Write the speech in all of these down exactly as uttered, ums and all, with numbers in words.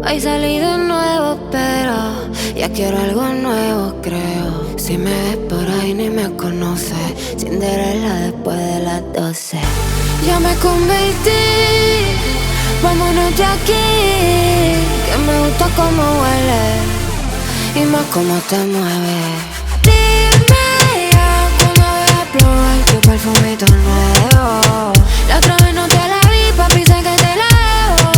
Hoy salí de nuevo, pero ya quiero algo nuevo, creo. Si me ves por ahí ni me conoces, Cinderella después de las doce. Ya me convertí, vámonos de aquí, que me gusta cómo huele y más cómo te mueves. Dime ya cuando voy a probar tu perfumito nuevo. La otra vez no te la vi, papi, sé que te la debo.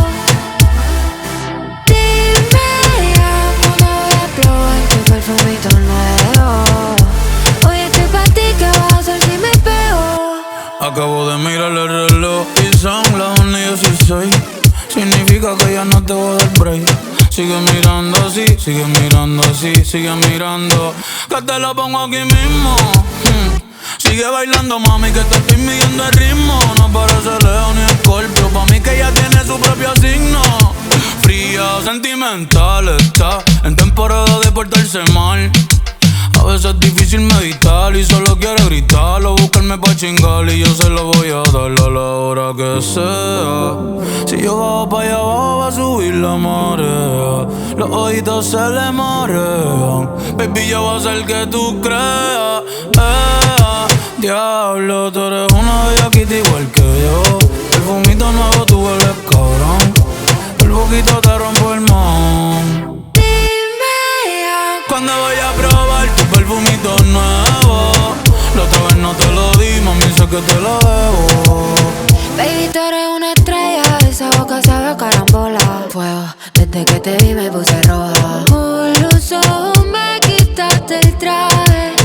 Dime ya cuando voy a probar tu perfumito nuevo. Hoy estoy pa' ti, ¿qué vas a hacer si me pego? Acabo de mirar el reloj y son las una y dieciséis. Significa que ya no te voy a dar break. Sigue mirando así, sigue mirando así, sigue mirando, que te lo pongo aquí mismo. hmm. Sigue bailando, mami, que te estoy midiendo el ritmo. No parece Leo ni Escorpio, pa' mí que ya tiene su propio signo. Fría, sentimental, está en temporada de portarse mal. A veces es difícil meditar y solo quiere gritar o buscarme pa' chingar, y yo se lo voy a dar a la hora que sea. Si yo bajo pa' allá abajo va a subir la marea. Los ojitos se le marean. Baby, yo voy a hacer que tú creas. eh, Diablo, tú eres una bellaquita igual que yo. Perfumito nuevo, tú hueles cabrón. Por poquito te rompo el man. Cuando voy a probar tu perfumito nuevo. La otra vez no te lo di, mami, sé que te lo debo. Baby, tú eres una estrella, esa boca sabe a carambola. Fuego, desde que te vi me puse roja. Por los ojos me quitaste el traje.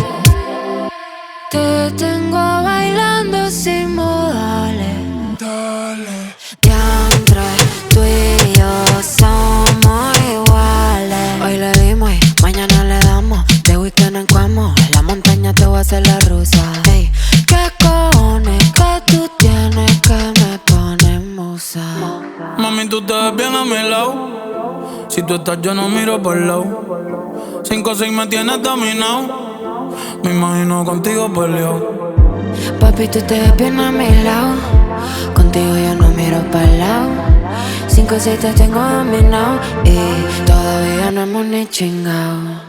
Te tengo bailando sin modales. Dale. Diantre, tú y yo somos iguales. Hoy le dimos y mañana le damos. De weekend en Cuamo, en la montaña te voy a hacer la rusa. Ey, ¿qué cojones que tú tienes que me pones musa? Mami, tú te ves bien a mi lado. Si tú estás yo no miro por el lado. Cinco o seis me tienes dominado. Me imagino contigo peleado. Papi, tú te ves bien a mi lado. Contigo yo no miro para el lado. Cinco o seis te tengo dominado y todavía no hemos ni chingado.